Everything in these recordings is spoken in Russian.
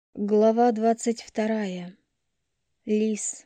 Глава 22. Лис.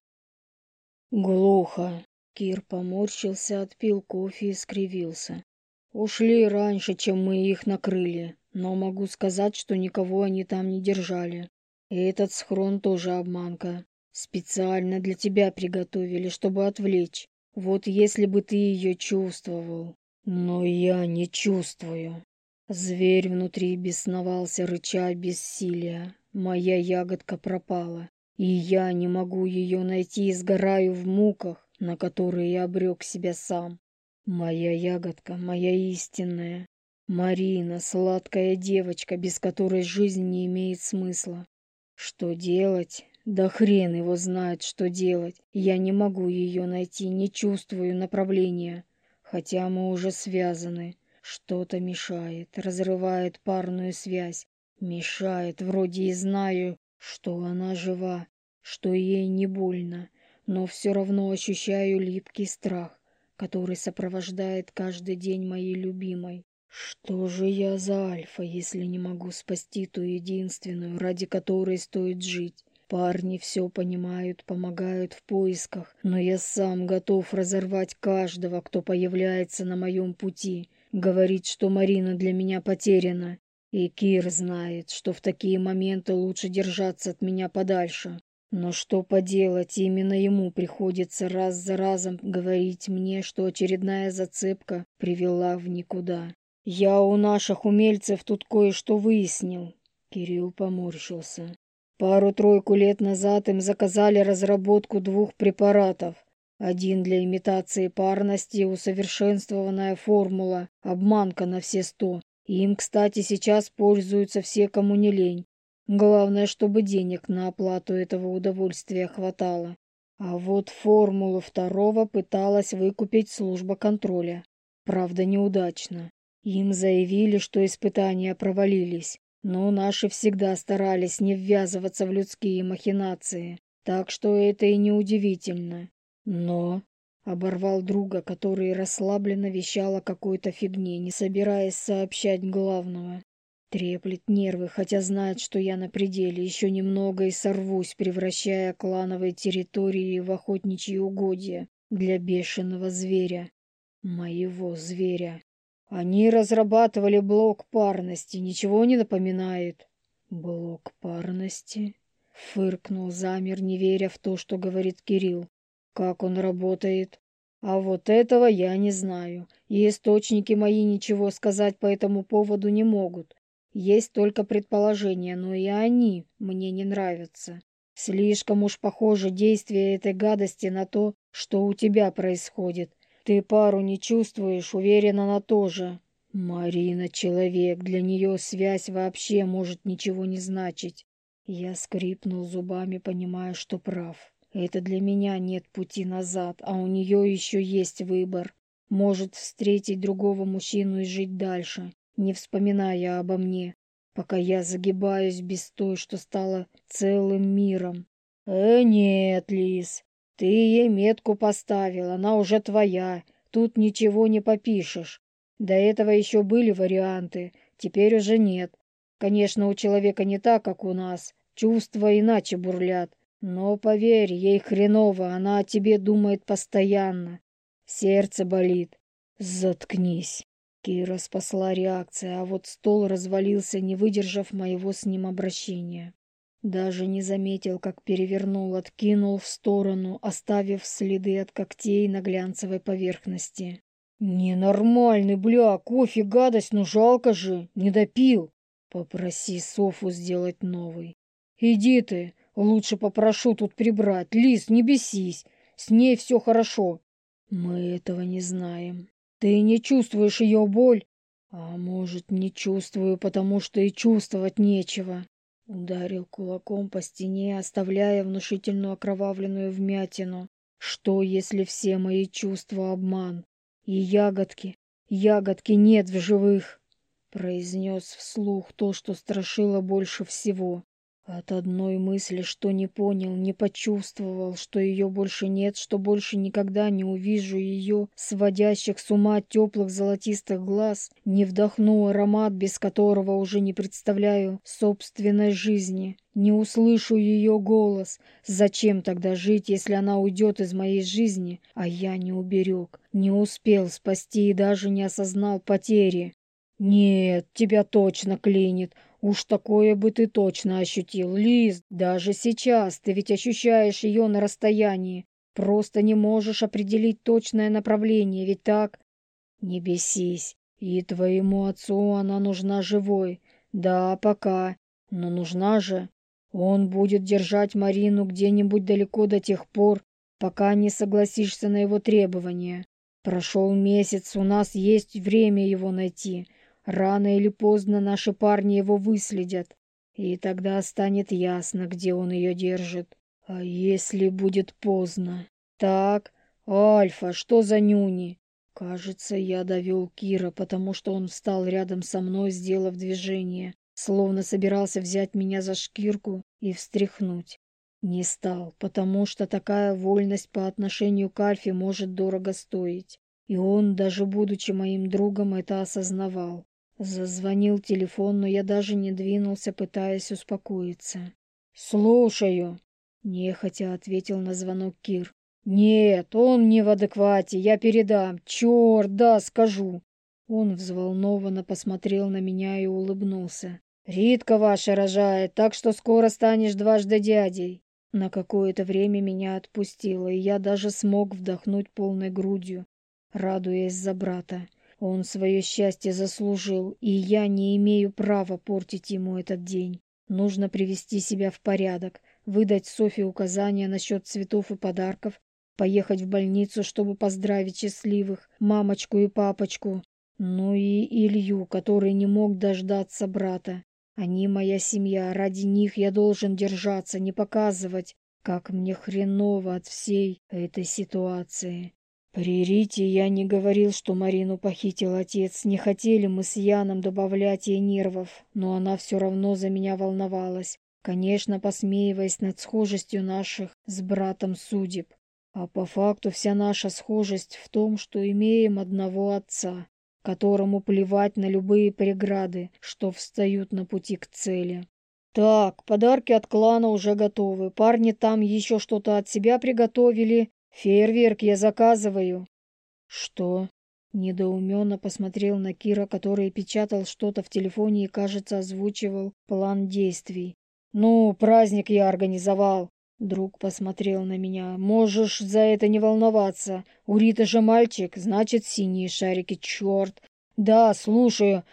Глухо. Кир поморщился, отпил кофе и скривился. Ушли раньше, чем мы их накрыли, но могу сказать, что никого они там не держали. И этот схрон тоже обманка. Специально для тебя приготовили, чтобы отвлечь. Вот если бы ты ее чувствовал. Но я не чувствую. Зверь внутри бесновался, рыча бессилия. Моя ягодка пропала. И я не могу ее найти и сгораю в муках, на которые я обрек себя сам. Моя ягодка, моя истинная. Марина, сладкая девочка, без которой жизнь не имеет смысла. Что делать? Да хрен его знает, что делать. Я не могу ее найти, не чувствую направления. Хотя мы уже связаны. Что-то мешает, разрывает парную связь. Мешает, вроде и знаю, что она жива, что ей не больно, но все равно ощущаю липкий страх, который сопровождает каждый день моей любимой. Что же я за альфа, если не могу спасти ту единственную, ради которой стоит жить? Парни все понимают, помогают в поисках, но я сам готов разорвать каждого, кто появляется на моем пути. Говорит, что Марина для меня потеряна. И Кир знает, что в такие моменты лучше держаться от меня подальше. Но что поделать, именно ему приходится раз за разом говорить мне, что очередная зацепка привела в никуда. «Я у наших умельцев тут кое-что выяснил», — Кирилл поморщился. «Пару-тройку лет назад им заказали разработку 2 препаратов. Один для имитации парности, усовершенствованная формула, обманка на все 100. Им, кстати, сейчас пользуются все, кому не лень. Главное, чтобы денег на оплату этого удовольствия хватало. А вот формулу второго пыталась выкупить служба контроля. Правда, неудачно. Им заявили, что испытания провалились, но наши всегда старались не ввязываться в людские махинации, так что это и не удивительно. Но... Оборвал друга, который расслабленно вещал о какой-то фигне, не собираясь сообщать главного. Треплет нервы, хотя знает, что я на пределе, еще немного и сорвусь, превращая клановые территории в охотничьи угодья для бешеного зверя. Моего зверя. Они разрабатывали блок парности, ничего не напоминает. Блок парности? Фыркнул, замер, не веря в то, что говорит Кирилл. Как он работает? А вот этого я не знаю. И источники мои ничего сказать по этому поводу не могут. Есть только предположения, но и они мне не нравятся. Слишком уж похоже действие этой гадости на то, что у тебя происходит. Ты пару не чувствуешь, уверена, на то же. Марина — человек, для нее связь вообще может ничего не значить. Я скрипнул зубами, понимая, что прав. Это для меня нет пути назад, а у нее еще есть выбор. Может встретить другого мужчину и жить дальше, не вспоминая обо мне, пока я загибаюсь без той, что стала целым миром. Нет, Лис, ты ей метку поставил, она уже твоя, тут ничего не попишешь. До этого еще были варианты, теперь уже нет. Конечно, у человека не так, как у нас, чувства иначе бурлят. Но поверь, ей хреново, она о тебе думает постоянно. Сердце болит. Заткнись. Кира спасла реакция, а вот стол развалился, не выдержав моего с ним обращения. Даже не заметил, как перевернул, откинул в сторону, оставив следы от когтей на глянцевой поверхности. Ненормальный, бля, кофе гадость, ну жалко же, не допил. Попроси Софу сделать новый. Иди ты. Лучше попрошу тут прибрать. Лис, не бесись. С ней все хорошо. Мы этого не знаем. Ты не чувствуешь ее боль? А может, не чувствую, потому что и чувствовать нечего. Ударил кулаком по стене, оставляя внушительную окровавленную вмятину. Что, если все мои чувства обман? И ягодки нет в живых, произнес вслух то, что страшило больше всего. От одной мысли, что не понял, не почувствовал, что ее больше нет, что больше никогда не увижу ее, сводящих с ума теплых золотистых глаз, не вдохну аромат, без которого уже не представляю собственной жизни, не услышу ее голос. Зачем тогда жить, если она уйдет из моей жизни, а я не уберег, не успел спасти и даже не осознал потери? Нет, тебя точно клинит. Уж такое бы ты точно ощутил, Лиз. Даже сейчас ты ведь ощущаешь ее на расстоянии. Просто не можешь определить точное направление, ведь так? Не бесись. И твоему отцу она нужна живой. Да, пока. Но нужна же. Он будет держать Марину где-нибудь далеко до тех пор, пока не согласишься на его требования. Прошел месяц, у нас есть время его найти. Рано или поздно наши парни его выследят, и тогда станет ясно, где он ее держит. А если будет поздно? Так, Альфа, что за нюни? Кажется, я довел Кира, потому что он встал рядом со мной, сделав движение, словно собирался взять меня за шкирку и встряхнуть. Не стал, потому что такая вольность по отношению к Альфе может дорого стоить. И он, даже будучи моим другом, это осознавал. Зазвонил телефон, но я даже не двинулся, пытаясь успокоиться. «Слушаю», — нехотя ответил на звонок Кир. «Нет, он не в адеквате, я передам. Черт, да, скажу». Он взволнованно посмотрел на меня и улыбнулся. «Ритка ваша рожает, так что скоро станешь дважды дядей». На какое-то время меня отпустило, и я даже смог вдохнуть полной грудью, радуясь за брата. Он свое счастье заслужил, и я не имею права портить ему этот день. Нужно привести себя в порядок, выдать Софье указания насчет цветов и подарков, поехать в больницу, чтобы поздравить счастливых мамочку и папочку, ну и Илью, который не мог дождаться брата. Они моя семья, ради них я должен держаться, не показывать, как мне хреново от всей этой ситуации. При Рите я не говорил, что Марину похитил отец. Не хотели мы с Яном добавлять ей нервов, но она все равно за меня волновалась, конечно, посмеиваясь над схожестью наших с братом судеб. А по факту вся наша схожесть в том, что имеем одного отца, которому плевать на любые преграды, что встают на пути к цели. Так, подарки от клана уже готовы. Парни там еще что-то от себя приготовили. Фейерверк я заказываю. Что? Недоуменно посмотрел на Кира, который печатал что-то в телефоне и, кажется, озвучивал план действий. Ну, праздник я организовал. Друг посмотрел на меня. Можешь за это не волноваться. У Риты же мальчик, значит, синие шарики, черт. Да, слушаю.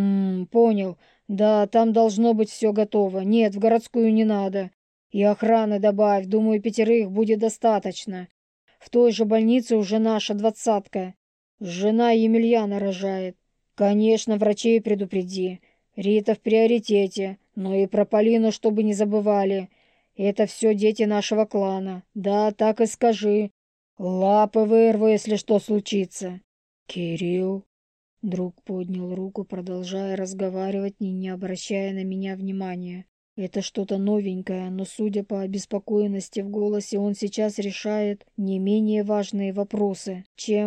Понял. Да, там должно быть все готово. Нет, в городскую не надо. И охраны добавь, думаю, 5 будет достаточно. В той же больнице уже наша 20-ка. Жена Емельяна рожает. Конечно, врачей предупреди. Рита в приоритете, но и про Полину, чтобы не забывали. Это все дети нашего клана. Да, так и скажи. Лапы вырву, если что случится. Кирилл. Друг поднял руку, продолжая разговаривать, не обращая на меня внимания. Это что-то новенькое, но, судя по обеспокоенности в голосе, он сейчас решает не менее важные вопросы,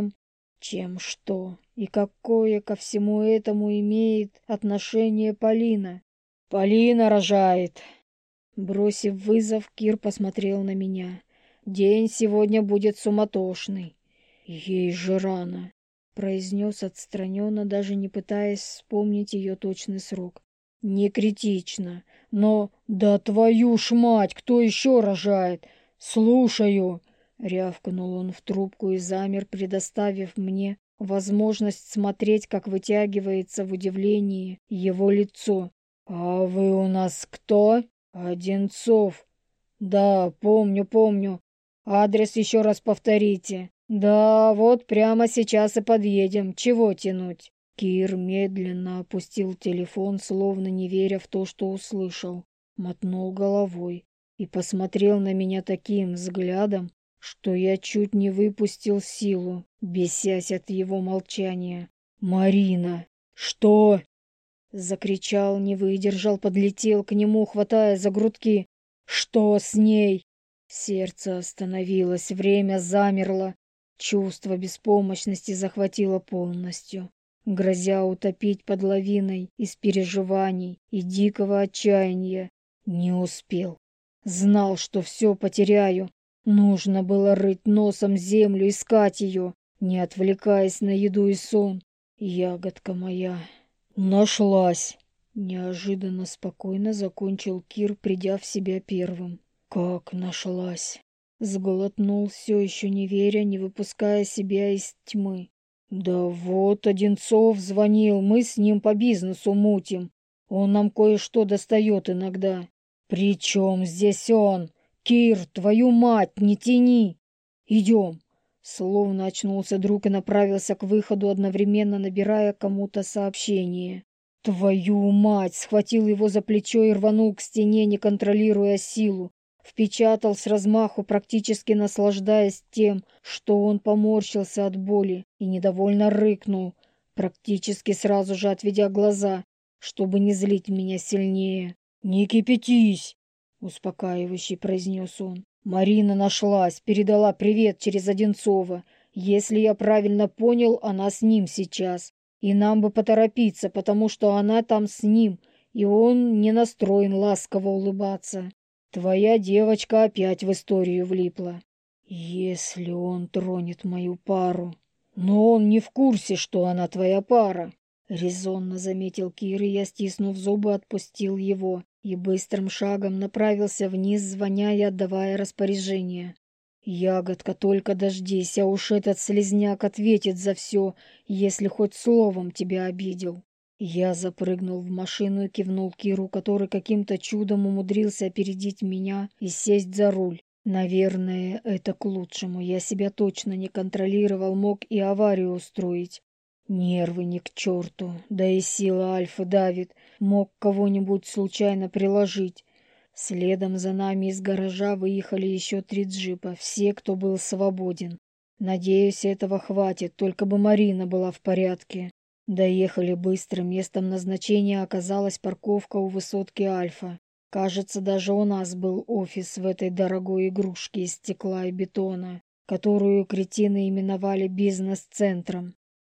чем что и какое ко всему этому имеет отношение Полина. Полина рожает. Бросив вызов, Кир посмотрел на меня. День сегодня будет суматошный. Ей же рано, произнес отстраненно, даже не пытаясь вспомнить ее точный срок. Не критично, но... Да твою ж мать, кто еще рожает? Слушаю! Рявкнул он в трубку и замер, предоставив мне возможность смотреть, как вытягивается в удивлении его лицо. «А вы у нас кто?» «Одинцов». «Да, помню. Адрес еще раз повторите». «Да, вот прямо сейчас и подъедем. Чего тянуть?» Кир медленно опустил телефон, словно не веря в то, что услышал. Мотнул головой и посмотрел на меня таким взглядом, что я чуть не выпустил силу, бесясь от его молчания. «Марина!» «Что?» Закричал, не выдержал, подлетел к нему, хватая за грудки. «Что с ней?» Сердце остановилось, время замерло. Чувство беспомощности захватило полностью, грозя утопить под лавиной из переживаний и дикого отчаяния. Не успел. Знал, что все потеряю. Нужно было рыть носом землю, искать ее, не отвлекаясь на еду и сон. Ягодка моя. Нашлась. Неожиданно спокойно закончил Кир, придя в себя первым. Как нашлась? Сглотнул, все еще не веря, не выпуская себя из тьмы. Да вот Одинцов звонил, мы с ним по бизнесу мутим. Он нам кое-что достает иногда. При чем здесь он? Кир, твою мать, не тяни! Идем. Словно очнулся друг и направился к выходу, одновременно набирая кому-то сообщение. Твою мать! Схватил его за плечо и рванул к стене, не контролируя силу. Впечатал с размаху, практически наслаждаясь тем, что он поморщился от боли и недовольно рыкнул, практически сразу же отведя глаза, чтобы не злить меня сильнее. «Не кипятись!» — успокаивающе произнес он. «Марина нашлась, передала привет через Одинцова. Если я правильно понял, она с ним сейчас. И нам бы поторопиться, потому что она там с ним, и он не настроен ласково улыбаться. Твоя девочка опять в историю влипла. Если он тронет мою пару... Но он не в курсе, что она твоя пара, — резонно заметил Кир, и я, стиснув зубы, отпустил его и быстрым шагом направился вниз, звоня и отдавая распоряжение. Ягодка, только дождись, а уж этот слизняк ответит за все, если хоть словом тебя обидел. Я запрыгнул в машину и кивнул Киру, который каким-то чудом умудрился опередить меня и сесть за руль. Наверное, это к лучшему. Я себя точно не контролировал, мог и аварию устроить. Нервы ни к черту, да и сила Альфы давит, мог кого-нибудь случайно приложить. Следом за нами из гаража выехали еще 3 джипа, все, кто был свободен. Надеюсь, этого хватит, только бы Марина была в порядке. Доехали быстро, местом назначения оказалась парковка у высотки Альфа. Кажется, даже у нас был офис в этой дорогой игрушке из стекла и бетона, которую кретины именовали бизнес-центром.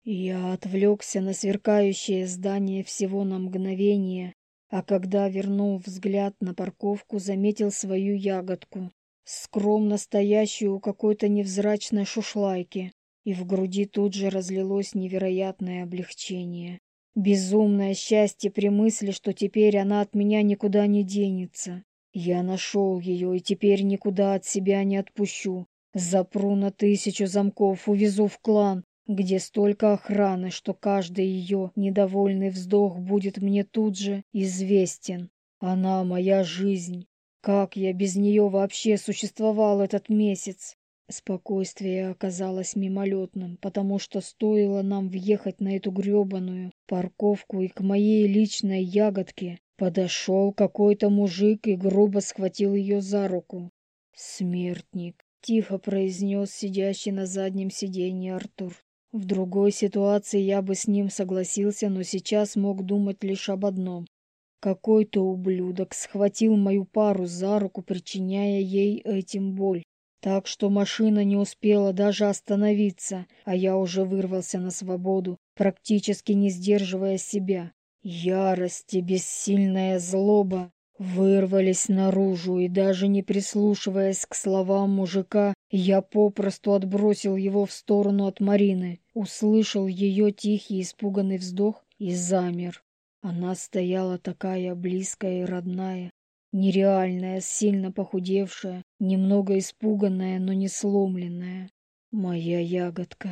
Я отвлекся на сверкающее здание всего на мгновение, а когда вернул взгляд на парковку, заметил свою ягодку, скромно стоящую у какой-то невзрачной шушлайки. И в груди тут же разлилось невероятное облегчение. Безумное счастье при мысли, что теперь она от меня никуда не денется. Я нашел ее и теперь никуда от себя не отпущу. Запру на 1000 замков, увезу в клан, где столько охраны, что каждый ее недовольный вздох будет мне тут же известен. Она моя жизнь. Как я без нее вообще существовал этот месяц? Спокойствие оказалось мимолетным, потому что стоило нам въехать на эту гребаную парковку, и к моей личной ягодке подошел какой-то мужик и грубо схватил ее за руку. «Смертник», — тихо произнес сидящий на заднем сиденье Артур. В другой ситуации я бы с ним согласился, но сейчас мог думать лишь об одном. Какой-то ублюдок схватил мою пару за руку, причиняя ей этим боль. Так что машина не успела даже остановиться, а я уже вырвался на свободу, практически не сдерживая себя. Ярость и бессильная злоба вырвались наружу, и даже не прислушиваясь к словам мужика, я попросту отбросил его в сторону от Марины, услышал ее тихий испуганный вздох и замер. Она стояла такая близкая и родная, нереальная, сильно похудевшая, немного испуганная, но не сломленная. Моя ягодка,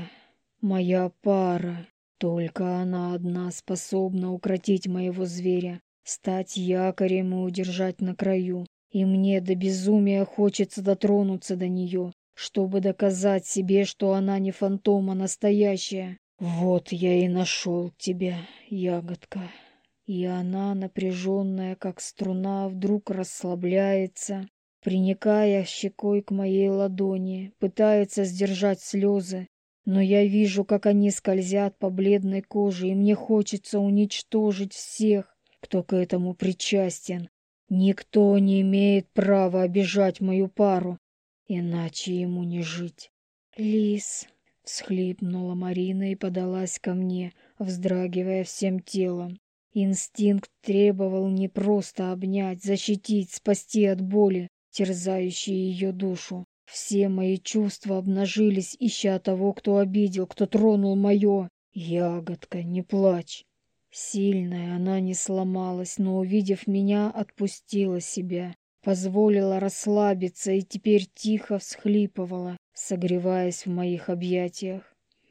моя пара. Только она одна способна укротить моего зверя, стать якорем и удержать на краю. И мне до безумия хочется дотронуться до нее, чтобы доказать себе, что она не фантом, а настоящая. Вот я и нашел тебя, ягодка. И она, напряженная, как струна, вдруг расслабляется, приникая щекой к моей ладони, пытается сдержать слезы, но я вижу, как они скользят по бледной коже, и мне хочется уничтожить всех, кто к этому причастен. Никто не имеет права обижать мою пару, иначе ему не жить. Лис, Всхлипнула Марина и подалась ко мне, вздрагивая всем телом. Инстинкт требовал не просто обнять, защитить, спасти от боли, терзающей ее душу. Все мои чувства обнажились, ища того, кто обидел, кто тронул мое. Ягодка, не плачь. Сильная она не сломалась, но, увидев меня, отпустила себя, позволила расслабиться и теперь тихо всхлипывала, согреваясь в моих объятиях.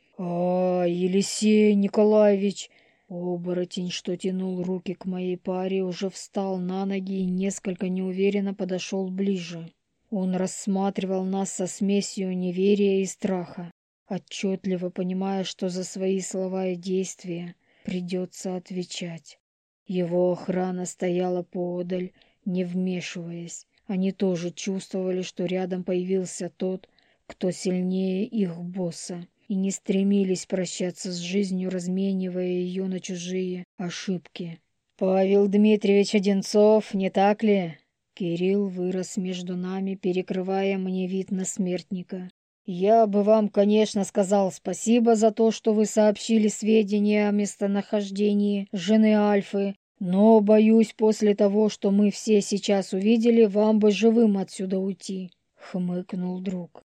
Елисей Николаевич!» Оборотень, что тянул руки к моей паре, уже встал на ноги и несколько неуверенно подошел ближе. Он рассматривал нас со смесью неверия и страха, отчетливо понимая, что за свои слова и действия придется отвечать. Его охрана стояла поодаль, не вмешиваясь. Они тоже чувствовали, что рядом появился тот, кто сильнее их босса, и не стремились прощаться с жизнью, разменивая ее на чужие ошибки. «Павел Дмитриевич Одинцов, не так ли?» Кирилл вырос между нами, перекрывая мне вид на смертника. «Я бы вам, конечно, сказал спасибо за то, что вы сообщили сведения о местонахождении жены Альфы, но, боюсь, после того, что мы все сейчас увидели, вам бы живым отсюда уйти», — хмыкнул друг.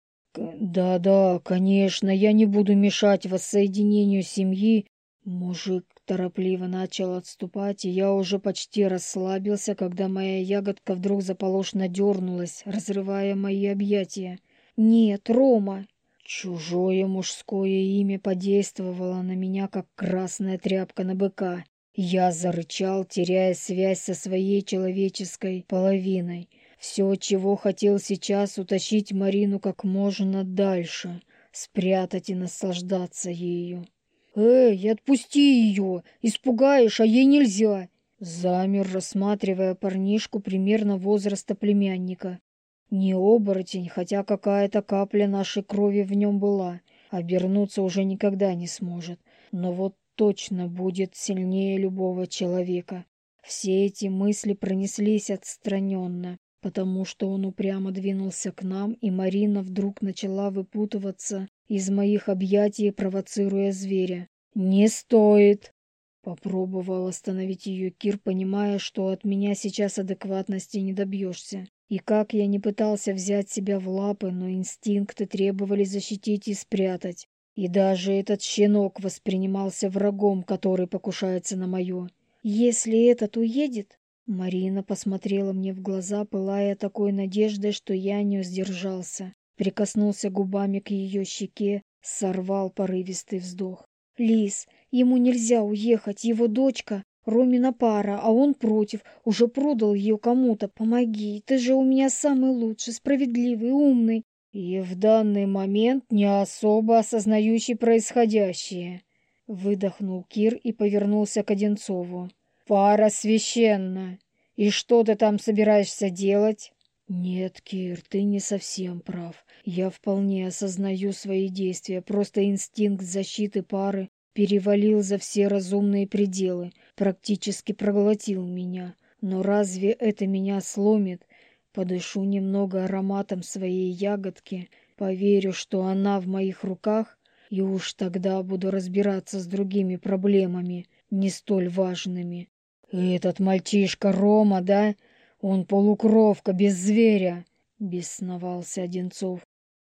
«Да-да, конечно, я не буду мешать воссоединению семьи». Мужик торопливо начал отступать, и я уже почти расслабился, когда моя ягодка вдруг заполошно дернулась, разрывая мои объятия. «Нет, Рома!» Чужое мужское имя подействовало на меня, как красная тряпка на быка. Я зарычал, теряя связь со своей человеческой половиной. Все, чего хотел сейчас, утащить Марину как можно дальше, спрятать и наслаждаться ею. «Эй, отпусти ее! Испугаешь, а ей нельзя!» Замер, рассматривая парнишку примерно возраста племянника. Не оборотень, хотя какая-то капля нашей крови в нем была. Обернуться уже никогда не сможет, но вот точно будет сильнее любого человека. Все эти мысли пронеслись отстраненно, потому что он упрямо двинулся к нам, и Марина вдруг начала выпутываться из моих объятий, провоцируя зверя. «Не стоит!» Попробовал остановить ее Кир, понимая, что от меня сейчас адекватности не добьешься. И как я не пытался взять себя в лапы, но инстинкты требовали защитить и спрятать. И даже этот щенок воспринимался врагом, который покушается на мое. «Если этот уедет...» Марина посмотрела мне в глаза, пылая такой надеждой, что я не сдержался. Прикоснулся губами к ее щеке, сорвал порывистый вздох. «Лис, ему нельзя уехать, его дочка Ромина пара, а он против, уже продал ее кому-то. Помоги, ты же у меня самый лучший, справедливый, умный». «И в данный момент не особо осознающий происходящее», — выдохнул Кир и повернулся к Одинцову. «Пара священна. И что ты там собираешься делать?» «Нет, Кир, ты не совсем прав. Я вполне осознаю свои действия, просто инстинкт защиты пары перевалил за все разумные пределы, практически проглотил меня. Но разве это меня сломит? Подышу немного ароматом своей ягодки, поверю, что она в моих руках, и уж тогда буду разбираться с другими проблемами, не столь важными. Этот мальчишка Рома, да? Он полукровка, без зверя, бесновался Одинцов.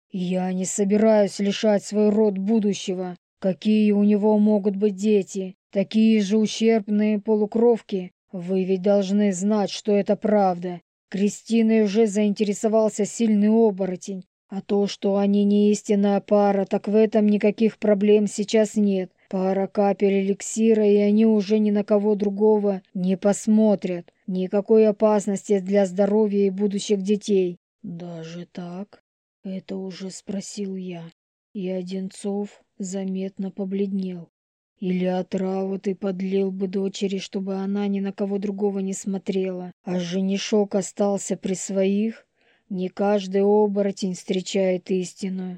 Я не собираюсь лишать свой род будущего. Какие у него могут быть дети? Такие же ущербные полукровки? Вы ведь должны знать, что это правда. Кристиной уже заинтересовался сильный оборотень. А то, что они не истинная пара, так в этом никаких проблем сейчас нет. Пара капель эликсира, и они уже ни на кого другого не посмотрят. Никакой опасности для здоровья и будущих детей. Даже так? Это уже спросил я. И Одинцов заметно побледнел. Или отраву ты подлил бы дочери, чтобы она ни на кого другого не смотрела, а женишок остался при своих? Не каждый оборотень встречает истину.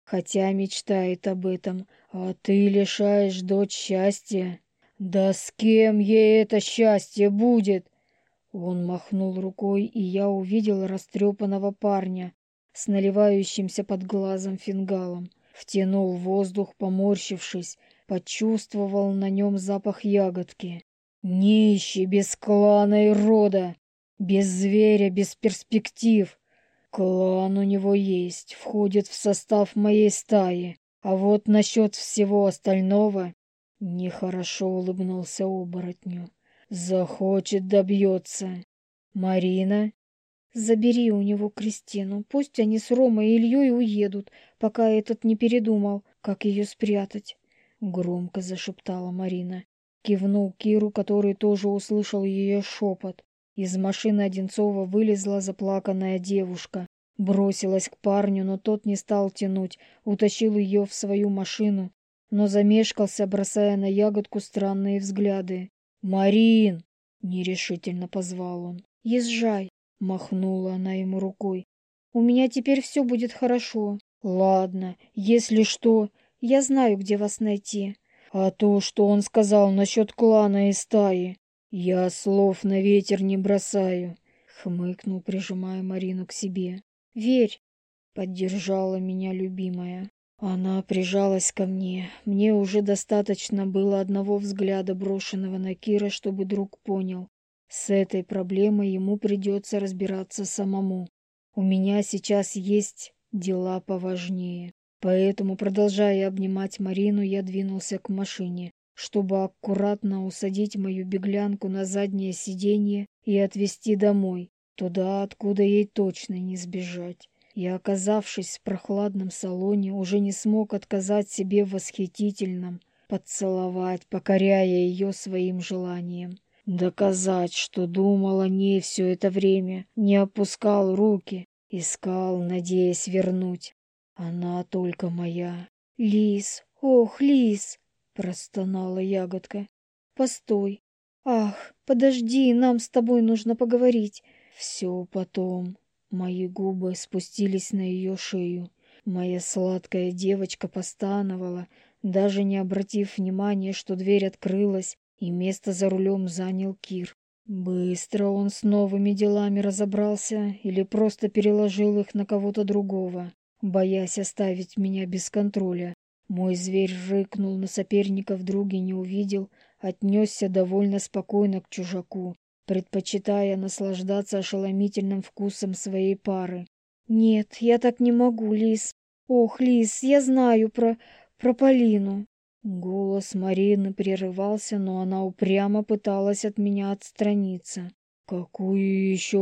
хотя мечтает об этом, а ты лишаешь дочь счастья. Да с кем ей это счастье будет? Он махнул рукой, и я увидел растрепанного парня с наливающимся под глазом фингалом. Втянул воздух, поморщившись, почувствовал на нем запах ягодки. Нищий, без клана и рода, без зверя, без перспектив. Клан у него есть, входит в состав моей стаи. А вот насчет всего остального... Нехорошо улыбнулся оборотню. Захочет, добьется. Марина? Забери у него Кристину, пусть они с Ромой и Ильей уедут, пока этот не передумал, как ее спрятать. Громко зашептала Марина. Кивнул Киру, который тоже услышал ее шепот. Из машины Одинцова вылезла заплаканная девушка. Бросилась к парню, но тот не стал тянуть, утащил ее в свою машину, но замешкался, бросая на ягодку странные взгляды. «Марин!» — нерешительно позвал он. Езжай, Махнула она ему рукой. у меня теперь все будет хорошо. «Ладно, если что, Я знаю, где вас найти. а то, что он сказал насчет клана и стаи, я слов на ветер не бросаю», — хмыкнул, прижимая Марину к себе. Верь, Поддержала меня любимая. Она прижалась ко мне. Мне уже достаточно было одного взгляда, брошенного на Кира, чтобы друг понял. С этой проблемой ему придется разбираться самому. У меня сейчас есть дела поважнее. Поэтому, продолжая обнимать Марину, я двинулся к машине, чтобы аккуратно усадить мою беглянку на заднее сиденье и отвезти домой, туда, откуда ей точно не сбежать. И, оказавшись в прохладном салоне, уже не смог отказать себе в восхитительном поцеловать, покоряя ее своим желанием. Доказать, что думал о ней все это время, не опускал руки, искал, надеясь вернуть. Она только моя. Лис, ох, Лис, Простонала ягодка. постой. Ах, подожди, нам с тобой нужно поговорить. Все потом. Мои губы спустились на ее шею. Моя сладкая девочка постановала, даже не обратив внимания, что дверь открылась, и место за рулем занял Кир. Быстро он с новыми делами разобрался или просто переложил их на кого-то другого, боясь оставить меня без контроля. Мой зверь рыкнул, но соперника в друге не увидел, отнесся довольно спокойно к чужаку, предпочитая наслаждаться ошеломительным вкусом своей пары. Нет, я так не могу, Лис. Ох, Лис, я знаю про Полину. Голос Марины прерывался, но она упрямо пыталась от меня отстраниться. «Какую еще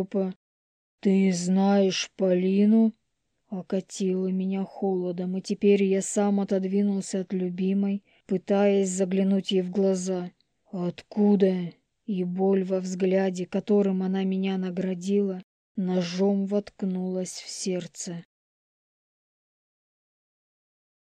Ты знаешь Полину?» Окатило меня холодом, и теперь я сам отодвинулся от любимой, пытаясь заглянуть ей в глаза. «Откуда?» И боль во взгляде, которым она меня наградила, ножом воткнулась в сердце.